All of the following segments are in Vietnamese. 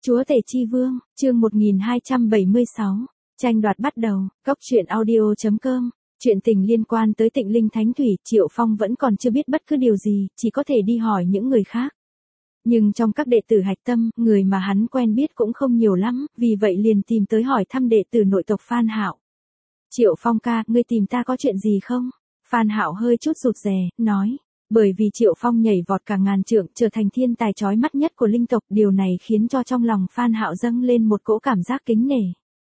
Chúa Tể Chi Vương, chương 1276. Tranh đoạt bắt đầu, Cốc truyện audio.com. Chuyện tình liên quan tới Tịnh Linh Thánh Thủy, Triệu Phong vẫn còn chưa biết bất cứ điều gì, chỉ có thể đi hỏi những người khác. Nhưng trong các đệ tử hạch tâm, người mà hắn quen biết cũng không nhiều lắm, vì vậy liền tìm tới hỏi thăm đệ tử nội tộc Phan Hạo. Triệu Phong ca, ngươi tìm ta có chuyện gì không? Phan Hạo hơi chút rụt rè, nói. Bởi vì Triệu Phong nhảy vọt cả ngàn trượng, trở thành thiên tài chói mắt nhất của linh tộc, điều này khiến cho trong lòng Phan Hạo dâng lên một cỗ cảm giác kính nể.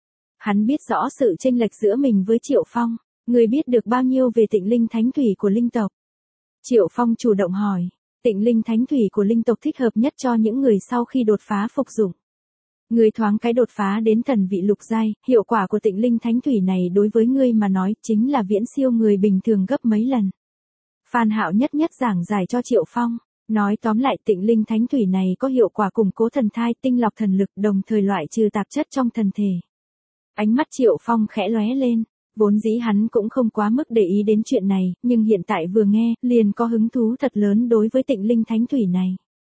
Hắn biết rõ sự chênh lệch giữa mình với Triệu Phong, người biết được bao nhiêu về Tịnh Linh Thánh Thủy của linh tộc? Triệu Phong chủ động hỏi, Tịnh Linh Thánh Thủy của linh tộc thích hợp nhất cho những người sau khi đột phá phục dụng. Ngươi thoáng cái đột phá đến thần vị lục giai, hiệu quả của Tịnh Linh Thánh Thủy này đối với ngươi mà nói chính là viễn siêu người bình thường gấp mấy lần. Phan Hạo nhất nhất giảng giải cho Triệu Phong, nói tóm lại Tịnh Linh Thánh Thủy này có hiệu quả củng cố thần thai, tinh lọc thần lực, đồng thời loại trừ tạp chất trong thần thể. Ánh mắt Triệu Phong khẽ lóe lên, vốn dĩ hắn cũng không quá mức để ý đến chuyện này, nhưng hiện tại vừa nghe, liền có hứng thú thật lớn đối với Tịnh Linh Thánh Thủy này.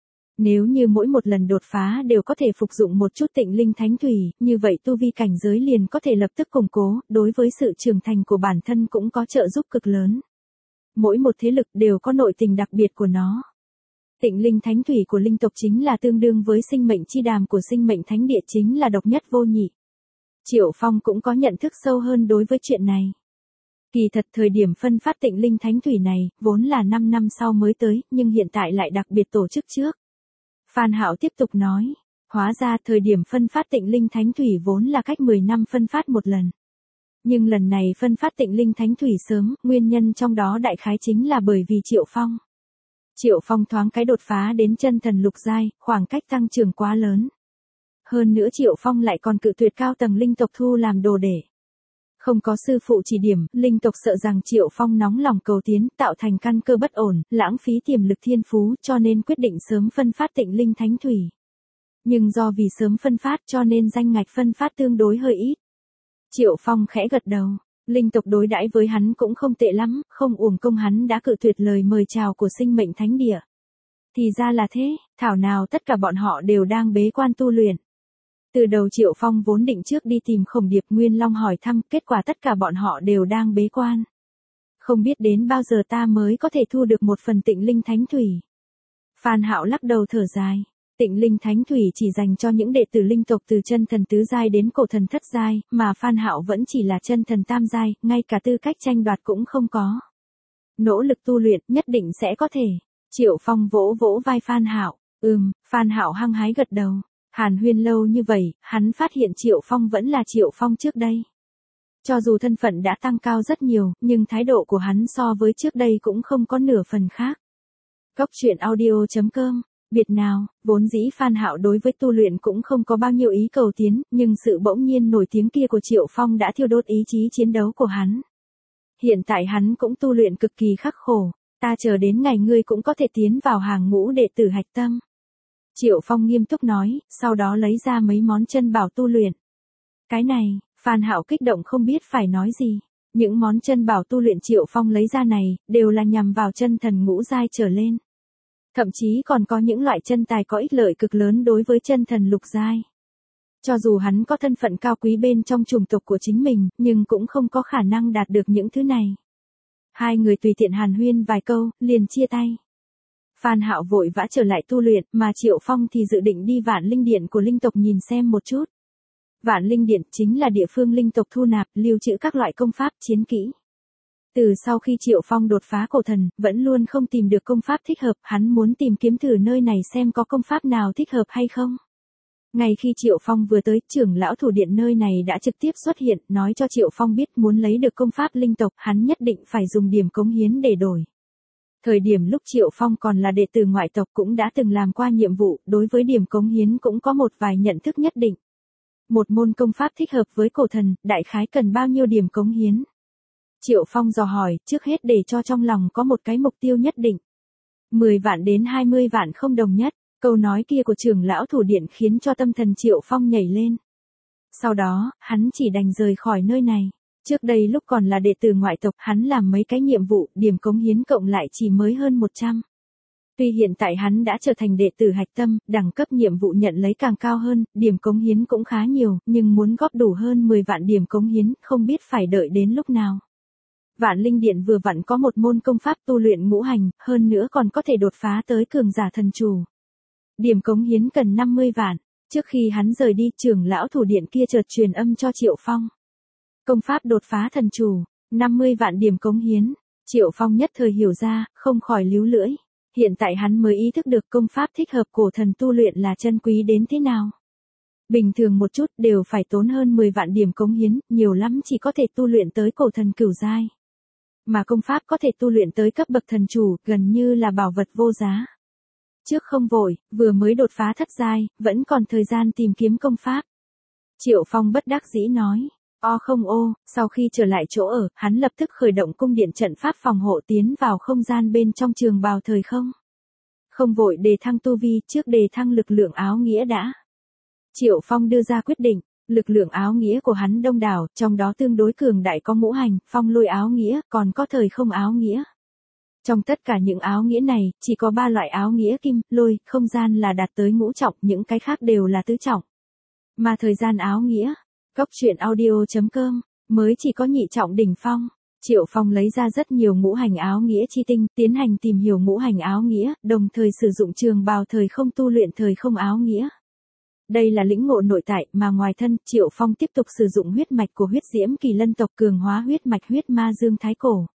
Nếu như mỗi một lần đột phá đều có thể phục dụng một chút Tịnh Linh Thánh Thủy, như vậy tu vi cảnh giới liền có thể lập tức củng cố, đối với sự trưởng thành của bản thân cũng có trợ giúp cực lớn. Mỗi một thế lực đều có nội tình đặc biệt của nó. Tịnh Linh Thánh Thủy của linh tộc chính là tương đương với sinh mệnh chi đàm của sinh mệnh thánh địa, chính là độc nhất vô nhị. Triệu Phong cũng có nhận thức sâu hơn đối với chuyện này. Kỳ thật thời điểm phân phát Tịnh Linh Thánh Thủy này, vốn là 5 năm sau mới tới, nhưng hiện tại lại đặc biệt tổ chức trước. Phan Hạo tiếp tục nói, hóa ra thời điểm phân phát Tịnh Linh Thánh Thủy vốn là cách 10 năm phân phát một lần. Nhưng lần này phân phát Tịnh Linh Thánh Thủy sớm, nguyên nhân trong đó đại khái chính là bởi vì Triệu Phong. Triệu Phong thoáng cái đột phá đến chân thần lục giai, khoảng cách tăng trưởng quá lớn. Hơn nữa Triệu Phong lại còn cự tuyệt cao tầng linh tộc thu làm đồ đệ. Không có sư phụ chỉ điểm, linh tộc sợ rằng Triệu Phong nóng lòng cầu tiến, tạo thành căn cơ bất ổn, lãng phí tiềm lực thiên phú, cho nên quyết định sớm phân phát Tịnh Linh Thánh Thủy. Nhưng do vì sớm phân phát cho nên danh ngạch phân phát tương đối hơi ít. Triệu Phong khẽ gật đầu, linh tộc đối đãi với hắn cũng không tệ lắm, không uổng công hắn đã cự tuyệt lời mời chào của sinh mệnh thánh địa. Thì ra là thế, thảo nào tất cả bọn họ đều đang bế quan tu luyện. Từ đầu Triệu Phong vốn định trước đi tìm Khổng Điệp Nguyên Long hỏi thăm, kết quả tất cả bọn họ đều đang bế quan. Không biết đến bao giờ ta mới có thể thu được một phần Tịnh Linh Thánh Thủy. Phan Hạo lắc đầu thở dài. Tịnh Linh Thánh Thủy chỉ dành cho những đệ tử linh tộc từ chân thần tứ giai đến cổ thần thất giai, mà Phan Hạo vẫn chỉ là chân thần tam giai, ngay cả tư cách tranh đoạt cũng không có. Nỗ lực tu luyện nhất định sẽ có thể. Triệu Phong vỗ vỗ vai Phan Hạo. Phan Hạo hăng hái gật đầu. Hàn huyên lâu như vậy, hắn phát hiện Triệu Phong vẫn là Triệu Phong trước đây. Cho dù thân phận đã tăng cao rất nhiều, nhưng thái độ của hắn so với trước đây cũng không có nửa phần khác. Cốc truyện audio.com. Biệt nào, vốn dĩ Phan Hạo đối với tu luyện cũng không có bao nhiêu ý cầu tiến, nhưng sự bỗng nhiên nổi tiếng kia của Triệu Phong đã thiêu đốt ý chí chiến đấu của hắn. Hiện tại hắn cũng tu luyện cực kỳ khắc khổ, ta chờ đến ngày ngươi cũng có thể tiến vào hàng ngũ đệ tử hạch tâm. Triệu Phong nghiêm túc nói, sau đó lấy ra mấy món chân bảo tu luyện. Cái này, Phan Hạo kích động không biết phải nói gì. Những món chân bảo tu luyện Triệu Phong lấy ra này, đều là nhằm vào chân thần ngũ giai trở lên. Thậm chí còn có những loại chân tài có ích lợi cực lớn đối với chân thần lục giai. Cho dù hắn có thân phận cao quý bên trong chủng tộc của chính mình, nhưng cũng không có khả năng đạt được những thứ này. Hai người tùy tiện hàn huyên vài câu, liền chia tay. Phan Hạo vội vã trở lại tu luyện, mà Triệu Phong thì dự định đi Vạn Linh Điện của linh tộc nhìn xem một chút. Vạn Linh Điện chính là địa phương linh tộc thu nạp, lưu trữ các loại công pháp, chiến kỹ. Từ sau khi Triệu Phong đột phá cổ thần, vẫn luôn không tìm được công pháp thích hợp, hắn muốn tìm kiếm thử nơi này xem có công pháp nào thích hợp hay không. Ngay khi Triệu Phong vừa tới, trưởng lão thủ điện nơi này đã trực tiếp xuất hiện, nói cho Triệu Phong biết muốn lấy được công pháp linh tộc, hắn nhất định phải dùng điểm cống hiến để đổi. Thời điểm lúc Triệu Phong còn là đệ tử ngoại tộc cũng đã từng làm qua nhiệm vụ, đối với điểm cống hiến cũng có một vài nhận thức nhất định. Một môn công pháp thích hợp với cổ thần, đại khái cần bao nhiêu điểm cống hiến? Triệu Phong dò hỏi, trước hết để cho trong lòng có một cái mục tiêu nhất định. 10 vạn đến 20 vạn không đồng nhất, câu nói kia của trưởng lão thủ điện khiến cho tâm thần Triệu Phong nhảy lên. Sau đó, hắn chỉ đành rời khỏi nơi này. Trước đây lúc còn là đệ tử ngoại tộc, hắn làm mấy cái nhiệm vụ, điểm cống hiến cộng lại chỉ mới hơn 100. Tuy hiện tại hắn đã trở thành đệ tử hạch tâm, đẳng cấp nhiệm vụ nhận lấy càng cao hơn, điểm cống hiến cũng khá nhiều, nhưng muốn góp đủ hơn 10 vạn điểm cống hiến, không biết phải đợi đến lúc nào. Vạn Linh Điện vừa vặn có một môn công pháp tu luyện ngũ hành, hơn nữa còn có thể đột phá tới cường giả thần chủ. Điểm cống hiến cần 50 vạn. Trước khi hắn rời đi, trưởng lão thủ điện kia chợt truyền âm cho Triệu Phong. Công pháp đột phá thần chủ, 50 vạn điểm cống hiến. Triệu Phong nhất thời hiểu ra, không khỏi líu lưỡi. Hiện tại hắn mới ý thức được công pháp thích hợp cổ thần tu luyện là chân quý đến thế nào. Bình thường một chút đều phải tốn hơn 10 vạn điểm cống hiến, nhiều lắm chỉ có thể tu luyện tới cổ thần cửu giai. Mà công pháp có thể tu luyện tới cấp bậc thần chủ, gần như là bảo vật vô giá. Trước không vội, vừa mới đột phá thất giai, vẫn còn thời gian tìm kiếm công pháp. Triệu Phong bất đắc dĩ nói. Sau khi trở lại chỗ ở, hắn lập tức khởi động cung điện trận pháp phòng hộ tiến vào không gian bên trong trường bào thời không. Không vội đề thăng tu vi, trước đề thăng lực lượng áo nghĩa đã. Triệu Phong đưa ra quyết định, lực lượng áo nghĩa của hắn đông đảo, trong đó tương đối cường đại có ngũ hành, phong lôi áo nghĩa, còn có thời không áo nghĩa. Trong tất cả những áo nghĩa này, chỉ có 3 loại áo nghĩa kim, lôi, không gian là đạt tới ngũ trọng, những cái khác đều là tứ trọng. Mà thời gian áo nghĩa, Cốc truyện audio.com, mới chỉ có nhị trọng đỉnh phong. Triệu Phong lấy ra rất nhiều ngũ hành áo nghĩa chi tinh, tiến hành tìm hiểu ngũ hành áo nghĩa, đồng thời sử dụng trường bào thời không tu luyện thời không áo nghĩa. Đây là lĩnh ngộ nội tại, mà ngoài thân, Triệu Phong tiếp tục sử dụng huyết mạch của huyết diễm kỳ lân tộc cường hóa huyết mạch huyết ma dương thái cổ.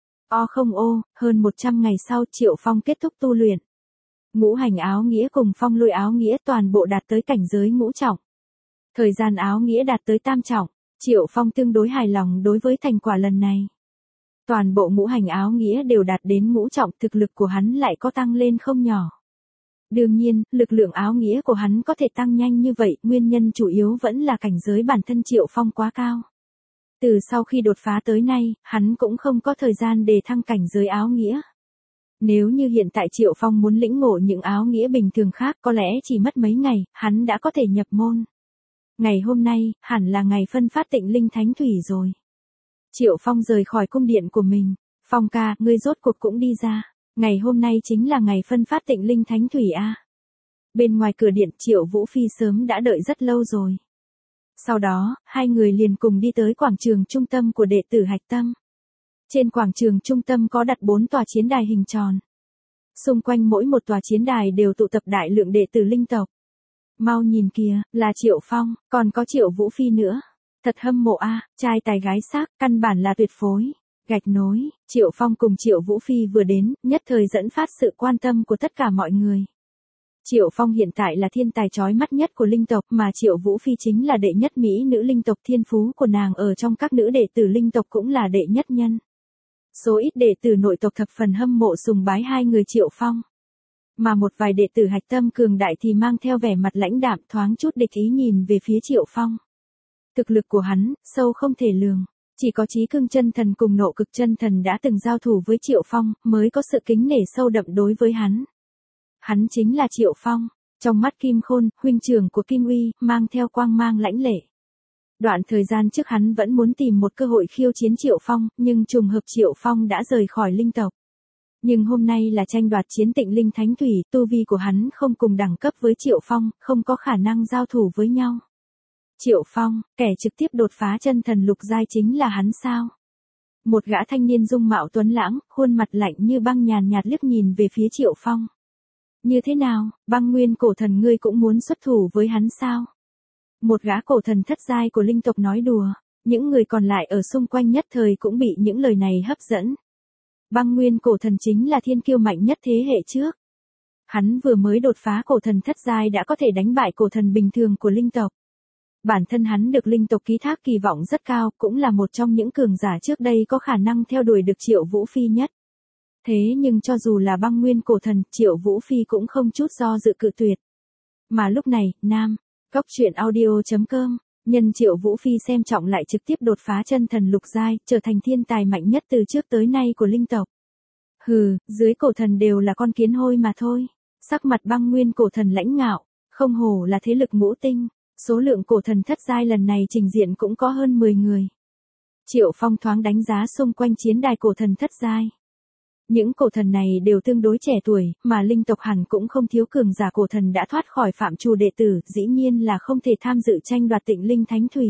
Hơn 100 ngày sau Triệu Phong kết thúc tu luyện. Ngũ hành áo nghĩa cùng phong lôi áo nghĩa toàn bộ đạt tới cảnh giới ngũ trọng. Thời gian áo nghĩa đạt tới tam trọng, Triệu Phong tương đối hài lòng đối với thành quả lần này. Toàn bộ ngũ hành áo nghĩa đều đạt đến ngũ trọng, thực lực của hắn lại có tăng lên không nhỏ. Đương nhiên, lực lượng áo nghĩa của hắn có thể tăng nhanh như vậy, nguyên nhân chủ yếu vẫn là cảnh giới bản thân Triệu Phong quá cao. Từ sau khi đột phá tới nay, hắn cũng không có thời gian để thăng cảnh giới áo nghĩa. Nếu như hiện tại Triệu Phong muốn lĩnh ngộ những áo nghĩa bình thường khác có lẽ chỉ mất mấy ngày, hắn đã có thể nhập môn. Ngày hôm nay, hẳn là ngày phân phát Tịnh Linh Thánh Thủy rồi. Triệu Phong rời khỏi cung điện của mình. Phong ca, ngươi rốt cuộc cũng đi ra. Ngày hôm nay chính là ngày phân phát Tịnh Linh Thánh Thủy a. Bên ngoài cửa điện Triệu Vũ Phi sớm đã đợi rất lâu rồi. Sau đó, hai người liền cùng đi tới quảng trường trung tâm của đệ tử hạch tâm. Trên quảng trường trung tâm có đặt 4 tòa chiến đài hình tròn. Xung quanh mỗi một tòa chiến đài đều tụ tập đại lượng đệ tử linh tộc. Mau nhìn kìa, là Triệu Phong, còn có Triệu Vũ Phi nữa. Thật hâm mộ a, trai tài gái sắc, căn bản là tuyệt phối. Gạch nối, Triệu Phong cùng Triệu Vũ Phi vừa đến, nhất thời dẫn phát sự quan tâm của tất cả mọi người. Triệu Phong hiện tại là thiên tài chói mắt nhất của linh tộc, mà Triệu Vũ Phi chính là đệ nhất mỹ nữ linh tộc, thiên phú của nàng ở trong các nữ đệ tử linh tộc cũng là đệ nhất nhân. Số ít đệ tử nội tộc thập phần hâm mộ sùng bái hai người Triệu Phong. Mà một vài đệ tử hạch tâm cường đại thì mang theo vẻ mặt lãnh đạm thoáng chút địch ý nhìn về phía Triệu Phong. Thực lực của hắn, sâu không thể lường. Chỉ có Chí Cương chân thần cùng Nộ Cực chân thần đã từng giao thủ với Triệu Phong, mới có sự kính nể sâu đậm đối với hắn. Hắn chính là Triệu Phong, trong mắt Kim Khôn, huynh trưởng của Kim Uy, mang theo quang mang lãnh lệ. Đoạn thời gian trước hắn vẫn muốn tìm một cơ hội khiêu chiến Triệu Phong, nhưng trùng hợp Triệu Phong đã rời khỏi linh tộc. Nhưng hôm nay là tranh đoạt chiến Tịnh Linh Thánh Thủy, tu vi của hắn không cùng đẳng cấp với Triệu Phong, không có khả năng giao thủ với nhau. Triệu Phong, kẻ trực tiếp đột phá chân thần lục giai chính là hắn sao? Một gã thanh niên dung mạo tuấn lãng, khuôn mặt lạnh như băng nhàn nhạt liếc nhìn về phía Triệu Phong. Như thế nào, Băng Nguyên cổ thần ngươi cũng muốn xuất thủ với hắn sao? Một gã cổ thần thất giai của linh tộc nói đùa, những người còn lại ở xung quanh nhất thời cũng bị những lời này hấp dẫn. Băng Nguyên cổ thần chính là thiên kiêu mạnh nhất thế hệ trước. Hắn vừa mới đột phá cổ thần thất giai đã có thể đánh bại cổ thần bình thường của linh tộc. Bản thân hắn được linh tộc ký thác kỳ vọng rất cao, cũng là một trong những cường giả trước đây có khả năng theo đuổi được Triệu Vũ Phi nhất. Thế nhưng cho dù là Băng Nguyên cổ thần, Triệu Vũ Phi cũng không chút do dự cự tuyệt. Mà lúc này, Cốc truyện audio.com, nhân Triệu Vũ Phi xem trọng lại trực tiếp đột phá chân thần lục giai, trở thành thiên tài mạnh nhất từ trước tới nay của linh tộc. Hừ, dưới cổ thần đều là con kiến hôi mà thôi. Sắc mặt Băng Nguyên cổ thần lãnh ngạo, không hổ là thế lực ngũ tinh. Số lượng cổ thần thất giai lần này trình diện cũng có hơn 10 người. Triệu Phong thoáng đánh giá xung quanh chiến đài cổ thần thất giai. Những cổ thần này đều tương đối trẻ tuổi, mà linh tộc hẳn cũng không thiếu cường giả cổ thần đã thoát khỏi phạm trù đệ tử, dĩ nhiên là không thể tham dự tranh đoạt Tịnh Linh Thánh Thủy.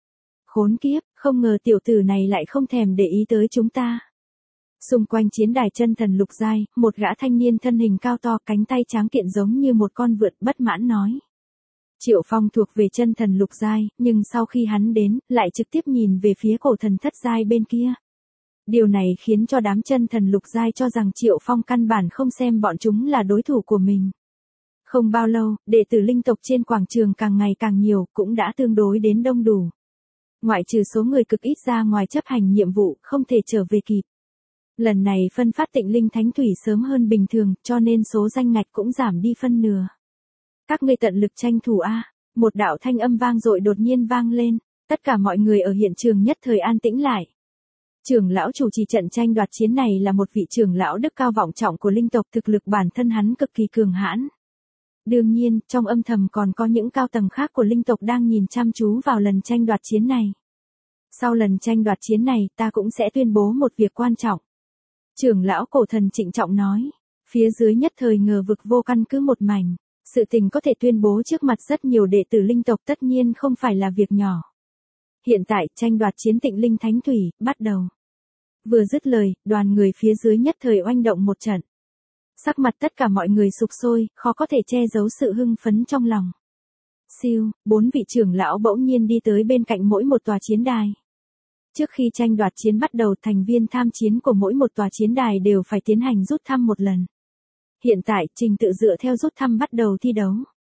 Khốn kiếp, không ngờ tiểu tử này lại không thèm để ý tới chúng ta. Xung quanh chiến đài chân thần lục giai, một gã thanh niên thân hình cao to, cánh tay tráng kiện giống như một con vượn, bất mãn nói. Triệu Phong thuộc về chân thần lục giai, nhưng sau khi hắn đến, lại trực tiếp nhìn về phía cổ thần thất giai bên kia. Điều này khiến cho đám chân thần lục giai cho rằng Triệu Phong căn bản không xem bọn chúng là đối thủ của mình. Không bao lâu, đệ tử linh tộc trên quảng trường càng ngày càng nhiều, cũng đã tương đối đến đông đủ. Ngoại trừ số người cực ít ra ngoài chấp hành nhiệm vụ, không thể trở về kịp. Lần này phân phát Tịnh Linh Thánh Thủy sớm hơn bình thường, cho nên số danh ngạch cũng giảm đi phân nửa. Các ngươi tận lực tranh thủ a. Một đạo thanh âm vang dội đột nhiên vang lên, tất cả mọi người ở hiện trường nhất thời an tĩnh lại. Trưởng lão chủ trì trận tranh đoạt chiến này là một vị trưởng lão đức cao vọng trọng của linh tộc, thực lực bản thân hắn cực kỳ cường hãn. Đương nhiên, trong âm thầm còn có những cao tầng khác của linh tộc đang nhìn chăm chú vào lần tranh đoạt chiến này. Sau lần tranh đoạt chiến này, ta cũng sẽ tuyên bố một việc quan trọng. Trưởng lão cổ thần trịnh trọng nói, phía dưới nhất thời ngờ vực vô căn cứ một mảnh. Sự tình có thể tuyên bố trước mặt rất nhiều đệ tử linh tộc tất nhiên không phải là việc nhỏ. Hiện tại, tranh đoạt chiến Tịnh Linh Thánh Thủy, bắt đầu. Vừa dứt lời, đoàn người phía dưới nhất thời oanh động một trận. Sắc mặt tất cả mọi người sục sôi, khó có thể che giấu sự hưng phấn trong lòng. Siêu, 4 vị trưởng lão bỗng nhiên đi tới bên cạnh mỗi một tòa chiến đài. Trước khi tranh đoạt chiến bắt đầu, thành viên tham chiến của mỗi một tòa chiến đài đều phải tiến hành rút thăm một lần. Hiện tại, trình tự dựa theo rút thăm bắt đầu thi đấu.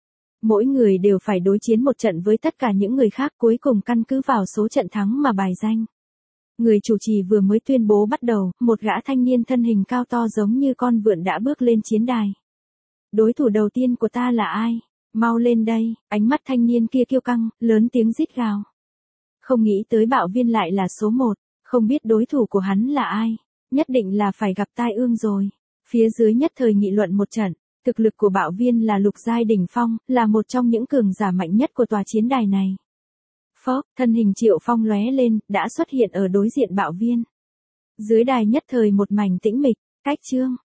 Mỗi người đều phải đối chiến một trận với tất cả những người khác, cuối cùng căn cứ vào số trận thắng mà bài danh. Người chủ trì vừa mới tuyên bố bắt đầu, một gã thanh niên thân hình cao to giống như con vượn đã bước lên chiến đài. Đối thủ đầu tiên của ta là ai? Mau lên đây, ánh mắt thanh niên kia kiêu căng, lớn tiếng rít gào. Không nghĩ tới Bạo Viên lại là số 1, không biết đối thủ của hắn là ai, nhất định là phải gặp tai ương rồi. Phía dưới nhất thời nghị luận một trận, thực lực của Bạo Viên là lục giai đỉnh phong, là một trong những cường giả mạnh nhất của tòa chiến đài này. Phốc, thân hình Triệu Phong lóe lên, đã xuất hiện ở đối diện Bạo Viên. Dưới đài nhất thời một mảnh tĩnh mịch, cách chương.